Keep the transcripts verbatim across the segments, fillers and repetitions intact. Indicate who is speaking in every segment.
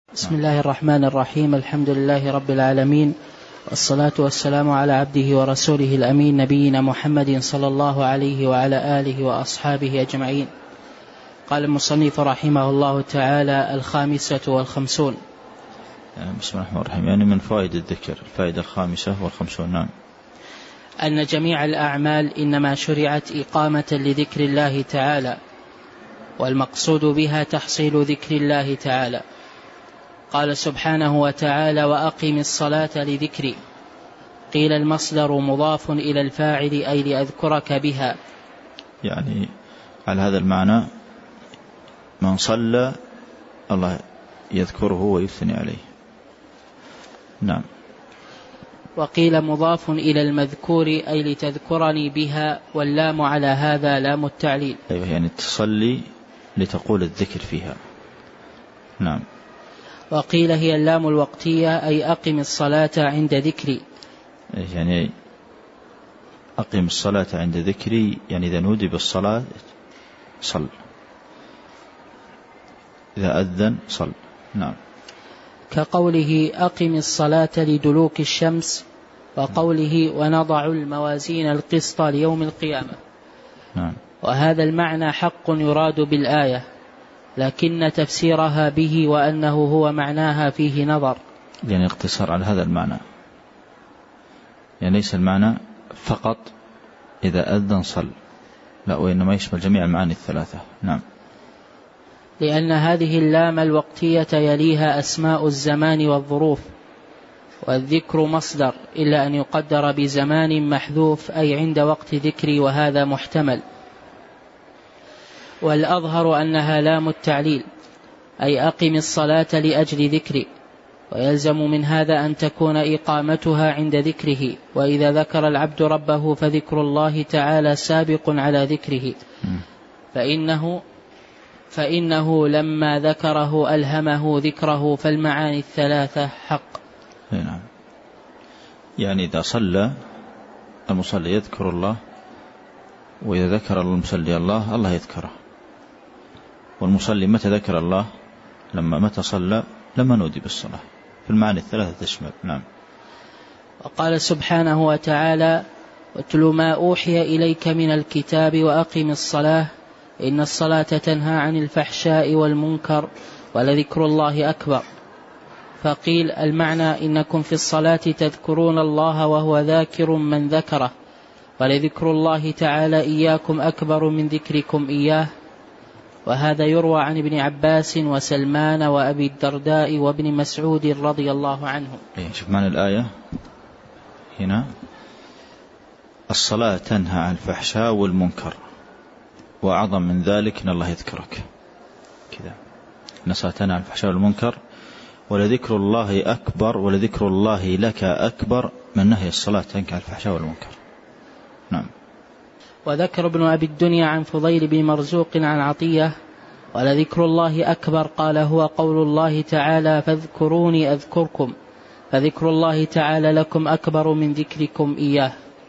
Speaker 1: بسم الله الرحمن الرحيم. الحمد لله رب العالمين، والصلاة والسلام على عبده ورسوله الأمين نبينا محمد صلى الله عليه وعلى آله وأصحابه أجمعين. قال المصنف رحمه الله تعالى: الخامسة والخمسون.
Speaker 2: بسم الله الرحمن الرحيم. يعني من فوائد الذكر الفائدة الخامسة والخمسون. نعم.
Speaker 1: أن جميع الأعمال إنما شرعت إقامة لذكر الله تعالى، والمقصود بها تحصيل ذكر الله تعالى. قال سبحانه وتعالى: وأقم الصلاة لذكري. قيل المصدر مضاف إلى الفاعل أي لأذكرك بها.
Speaker 2: يعني على هذا المعنى من صلى الله يذكره ويثني عليه. نعم.
Speaker 1: وقيل مضاف إلى المذكور أي لتذكرني بها، واللام على هذا لام التعليل.
Speaker 2: أيوة، يعني تصلي لتقول الذكر فيها. نعم.
Speaker 1: وقيل هي اللام الوقتية أي أقم الصلاة عند ذكري.
Speaker 2: يعني أقم الصلاة عند ذكري، يعني إذا نودي بالصلاة صل، إذا أذن صل. نعم.
Speaker 1: كقوله أقم الصلاة لدلوك الشمس، وقوله ونضع الموازين القسط ليوم القيامة.
Speaker 2: نعم.
Speaker 1: وهذا المعنى حق يراد بالآية، لكن تفسيرها به وأنه هو معناها فيه نظر.
Speaker 2: يعني اقتصار على هذا المعنى، يعني ليس المعنى فقط إذا أذن صل، لا، وإنما يشمل جميع المعاني الثلاثة. نعم.
Speaker 1: لأن هذه اللام الوقتية يليها أسماء الزمان والظروف، والذكر مصدر إلا أن يقدر بزمان محذوف أي عند وقت ذكري، وهذا محتمل. والأظهر أنها لام التعليل أي أقم الصلاة لأجل ذكري، ويلزم من هذا أن تكون إقامتها عند ذكره، وإذا ذكر العبد ربه فذكر الله تعالى سابق على ذكره، فإنه, فإنه لما ذكره ألهمه ذكره، فالمعاني الثلاثة حق.
Speaker 2: نعم. يعني إذا صلى المصلي يذكر الله، وإذا ذكر المصلي الله الله يذكره. والمصلي متى ذكر الله؟ لما متى صلى؟ لما نودي بالصلاة. في المعاني الثلاثة تشمل. نعم.
Speaker 1: وقال سبحانه وتعالى: واتل ما أوحي إليك من الكتاب وأقم الصلاة إن الصلاة تنهى عن الفحشاء والمنكر ولذكر الله أكبر. فقيل المعنى إنكم في الصلاة تذكرون الله وهو ذاكر من ذكره، ولذكر الله تعالى إياكم أكبر من ذكركم إياه. وهذا يروى عن ابن عباس وسلمان وأبي الدرداء وابن مسعود رضي الله عنهم.
Speaker 2: شوف معنى الآية هنا: الصلاة تنهى عن الفحشاء والمنكر، وأعظم من ذلك إن الله يذكرك. كذا، إن الصلاة تنهى عن الفحشاء والمنكر ولذكر الله أكبر، ولذكر الله لك أكبر من نهي الصلاة عنك عن الفحشاء والمنكر. نعم.
Speaker 1: وذكر ابن أبي الدنيا عن فضيل بن مرزوق عن عطية: ولذكر الله أكبر قال هو قول الله تعالى: فاذكروني أذكركم، فذكر الله تعالى لكم أكبر من ذكركم إياه.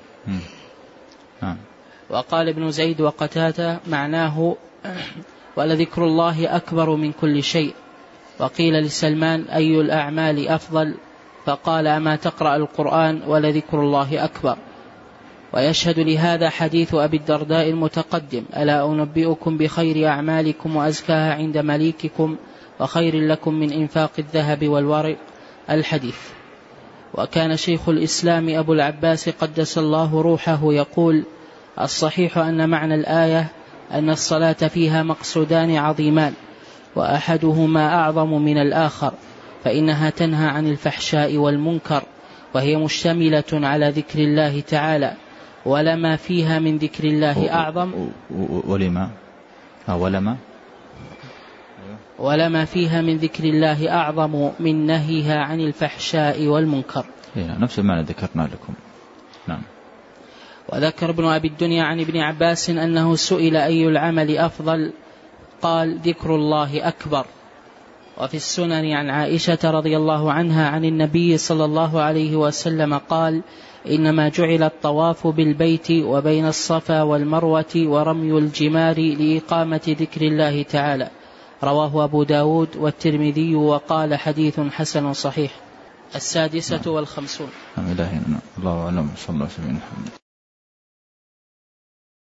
Speaker 2: نعم.
Speaker 1: وقال ابن زيد وقتادة معناه: ولذكر الله أكبر من كل شيء. وقيل لسلمان: أي الأعمال أفضل؟ فقال: أما تقرأ القرآن ولذكر الله أكبر. ويشهد لهذا حديث أبي الدرداء المتقدم: ألا أنبئكم بخير أعمالكم وأزكاها عند مليككم وخير لكم من إنفاق الذهب والورق، الحديث. وكان شيخ الإسلام أبو العباس قدس الله روحه يقول: الصحيح أن معنى الآية أن الصلاة فيها مقصودان عظيمان، وأحدهما أعظم من الآخر، فإنها تنهى عن الفحشاء والمنكر، وهي مشتملة على ذكر الله تعالى، ولما فيها من ذكر الله أعظم
Speaker 2: ولما ولما
Speaker 1: ولما فيها من ذكر الله أعظم من نهيها عن الفحشاء والمنكر.
Speaker 2: نفس المعنى ذكرنا لكم. نعم.
Speaker 1: وذكر ابن أبي الدنيا عن ابن عباس أنه سئل أي العمل أفضل، قال: ذكر الله أكبر. وفي السنن عن عائشة رضي الله عنها عن النبي صلى الله عليه وسلم قال: إنما جعل الطواف بالبيت وبين الصفا والمروة ورمي الجمار لإقامة ذكر الله تعالى، رواه أبو داود والترمذي وقال حديث حسن صحيح. السادسة والخمسون.
Speaker 2: الله أعلم. صلى الله عليه وسلم.